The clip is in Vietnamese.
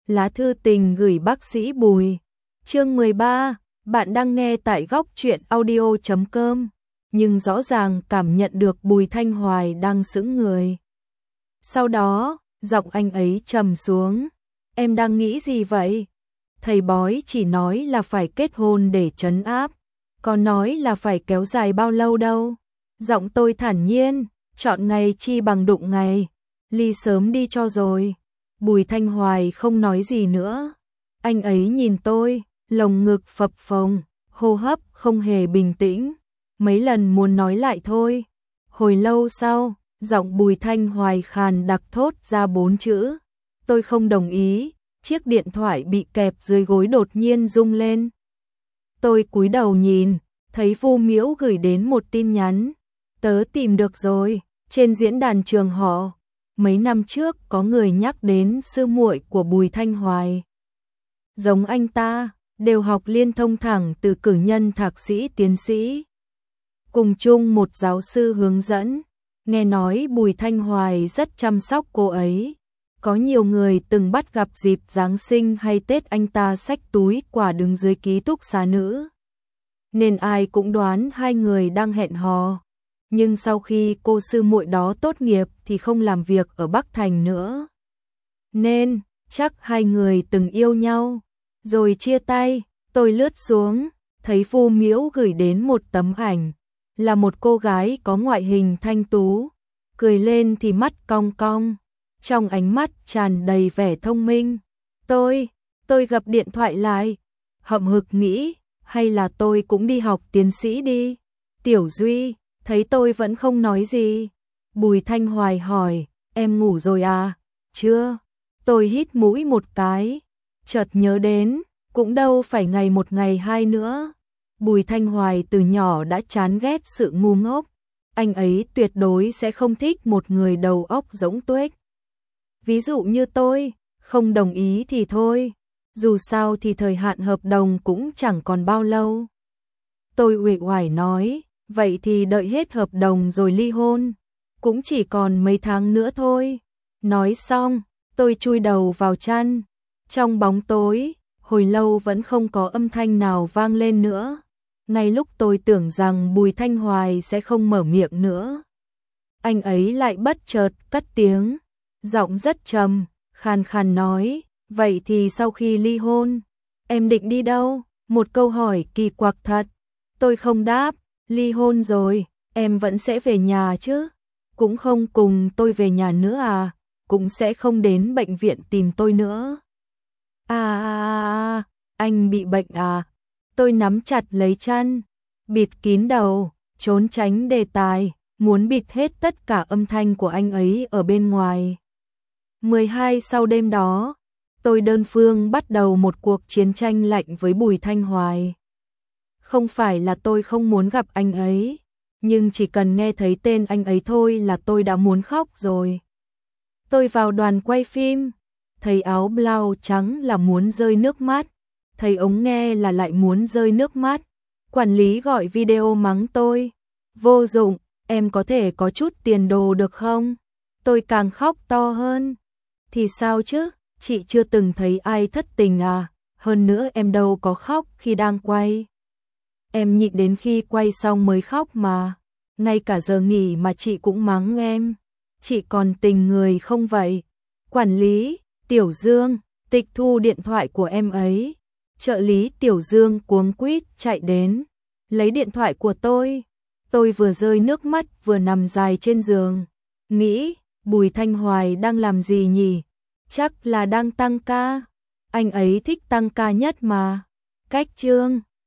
Lá thư tình gửi bác sĩ Bùi. Chương 13, bạn đang nghe tại góc truyện audio.com, nhưng rõ ràng cảm nhận được Bùi Thanh Hoài đang sững người. Sau đó, giọng anh ấy trầm xuống. Em đang nghĩ gì vậy? Thầy bói chỉ nói là phải kết hôn để trấn áp, còn nói là phải kéo dài bao lâu đâu. Giọng tôi thản nhiên, chọn ngày chi bằng đụng ngày, ly sớm đi cho rồi. Bùi Thanh Hoài không nói gì nữa. Anh ấy nhìn tôi, lồng ngực phập phồng, hô hấp không hề bình tĩnh, mấy lần muốn nói lại thôi. Hồi lâu sau, giọng Bùi Thanh Hoài khàn đặc thốt ra 4 chữ. Tôi không đồng ý. Chiếc điện thoại bị kẹp dưới gối đột nhiên rung lên. Tôi cúi đầu nhìn, thấy Vu Miễu gửi đến một tin nhắn. Tớ tìm được rồi, trên diễn đàn trường họ. Mấy năm trước có người nhắc đến sư muội của Bùi Thanh Hoài. Giống anh ta, đều học liên thông thẳng từ cử nhân thạc sĩ tiến sĩ. Cùng chung một giáo sư hướng dẫn. Nghe nói Bùi Thanh Hoài rất chăm sóc cô ấy. Có nhiều người từng bắt gặp dịp Giáng sinh hay Tết anh ta xách túi quà đứng dưới ký túc xá nữ. Nên ai cũng đoán hai người đang hẹn hò. Nhưng sau khi cô sư muội đó tốt nghiệp thì không làm việc ở Bắc Thành nữa. Nên, chắc hai người từng yêu nhau. Rồi chia tay, tôi lướt xuống, thấy Vu Miễu gửi đến một tấm ảnh. Là một cô gái có ngoại hình thanh tú. Cười lên thì mắt cong cong. Trong ánh mắt tràn đầy vẻ thông minh. Tôi gập điện thoại lại, hậm hực nghĩ, hay là tôi cũng đi học tiến sĩ đi. Tiểu Duy, thấy tôi vẫn không nói gì. Bùi Thanh Hoài hỏi, em ngủ rồi à? Chưa. Tôi hít mũi một cái, chợt nhớ đến, cũng đâu phải ngày một ngày hai nữa. Bùi Thanh Hoài từ nhỏ đã chán ghét sự ngu ngốc. Anh ấy tuyệt đối sẽ không thích một người đầu óc rỗng tuếch. Ví dụ như tôi, không đồng ý thì thôi, dù sao thì thời hạn hợp đồng cũng chẳng còn bao lâu. Tôi uể oải nói, vậy thì đợi hết hợp đồng rồi ly hôn, cũng chỉ còn mấy tháng nữa thôi. Nói xong, tôi chui đầu vào chăn, trong bóng tối, hồi lâu vẫn không có âm thanh nào vang lên nữa. Ngay lúc tôi tưởng rằng Bùi Thanh Hoài sẽ không mở miệng nữa, anh ấy lại bất chợt cất tiếng. Giọng rất trầm, khàn khàn nói, vậy thì sau khi ly hôn, em định đi đâu? Một câu hỏi kỳ quặc thật. Tôi không đáp, ly hôn rồi, em vẫn sẽ về nhà chứ? Cũng không cùng tôi về nhà nữa à? Cũng sẽ không đến bệnh viện tìm tôi nữa. Anh bị bệnh à? Tôi nắm chặt lấy chăn, bịt kín đầu, trốn tránh đề tài, muốn bịt hết tất cả âm thanh của anh ấy ở bên ngoài. 12 sau đêm đó, tôi đơn phương bắt đầu một cuộc chiến tranh lạnh với Bùi Thanh Hoài. Không phải là tôi không muốn gặp anh ấy, nhưng chỉ cần nghe thấy tên anh ấy thôi là tôi đã muốn khóc rồi. Tôi vào đoàn quay phim, thấy áo blau trắng là muốn rơi nước mắt, thấy ống nghe là lại muốn rơi nước mắt. Quản lý gọi video mắng tôi, vô dụng, em có thể có chút tiền đồ được không? Tôi càng khóc to hơn. Thì sao chứ, chị chưa từng thấy ai thất tình à, hơn nữa em đâu có khóc khi đang quay. Em nhịn đến khi quay xong mới khóc mà, ngay cả giờ nghỉ mà chị cũng mắng em. Chị còn tình người không vậy? Quản lý, Tiểu Dương, tịch thu điện thoại của em ấy. Trợ lý Tiểu Dương cuống quýt chạy đến, lấy điện thoại của tôi. Tôi vừa rơi nước mắt vừa nằm dài trên giường, nghĩ, Bùi Thanh Hoài đang làm gì nhỉ? Chắc là đang tăng ca. Anh ấy thích tăng ca nhất mà. Cách chương